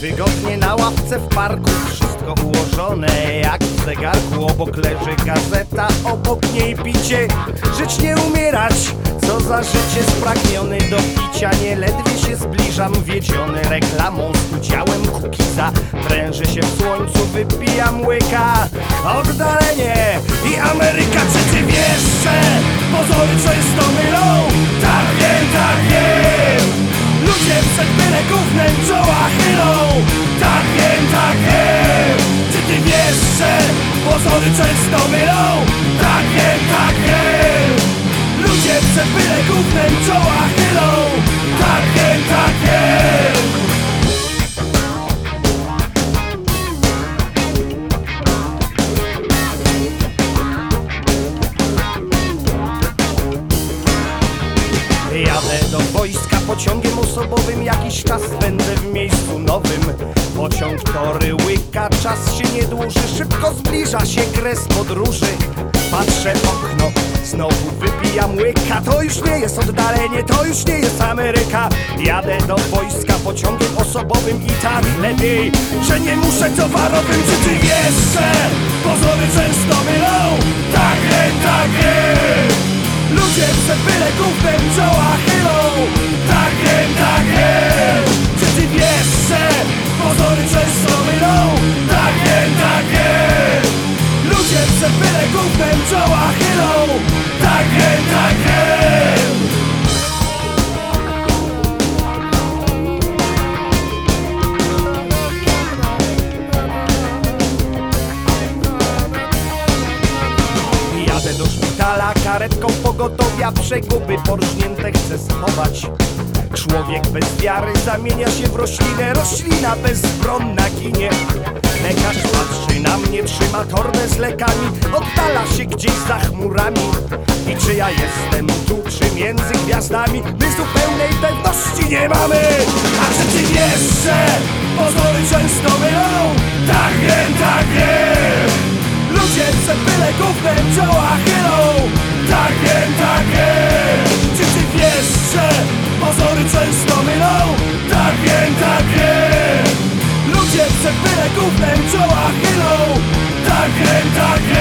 Wygodnie na ławce w parku, wszystko ułożone jak w zegarku. Obok leży gazeta, obok niej picie. Żyć nie umierać, co za życie. Spragniony do picia, nieledwie się zbliżam, wiedziony reklamą z udziałem kukiza. Prężę się w słońcu, wypijam łyka. Oddalenie i Ameryka. Czy ty wiesz, że pozory często mylą? Tak wiem, tak wiem. Ludzie przed byle gównem czoła chylą. Tak wiem, tak wiem. Czy ty wiesz, że pozory często mylą? Tak wiem, tak wiem. Ludzie przed byle gównem czoła chylą. Tak wiem, tak wiem. Jadę do wojska pociągiem osobowym, jakiś czas będę w miejscu nowym. Pociąg tory łyka, czas się nie dłuży, szybko zbliża się kres podróży. Patrzę w okno, znowu wypijam łyka. To już nie jest oddalenie, to już nie jest Ameryka. Jadę do wojska pociągiem osobowym i tak lepiej, że nie muszę towarowym. Czy ty wiesz, że pozory często mylą? Tak wiem, tak wiem. Ludzie przed byle gównem czoła chylą. Tak wiem, tak wiem. Czy ty wiesz, że pozory często mylą? Tak wiem, tak wiem. Ludzie przed byle gównem czoła chylą. Tak wiem, tak wiem. Jadę do szpitala karetką pogotowia, przeguby porżnięte chcę schować. Człowiek bez wiary zamienia się w roślinę, roślina bezbronna ginie. Lekarz patrzy na mnie, trzyma torbę z lekami, oddala się gdzieś za chmurami. I czy ja jestem tu, czy między gwiazdami? My zupełnej pewności nie mamy. A czy ty wiesz, że pozory często mylą? Tak wiem, tak wiem. Ludzie przed byle gównem czoła chylą. Tak wiem, tak wiem. Czy ty wiesz, że pozory często mylą? Tak wiem, tak wiem. Ludzie przed byle gównem czoła chylą. Tak wiem, tak wiem.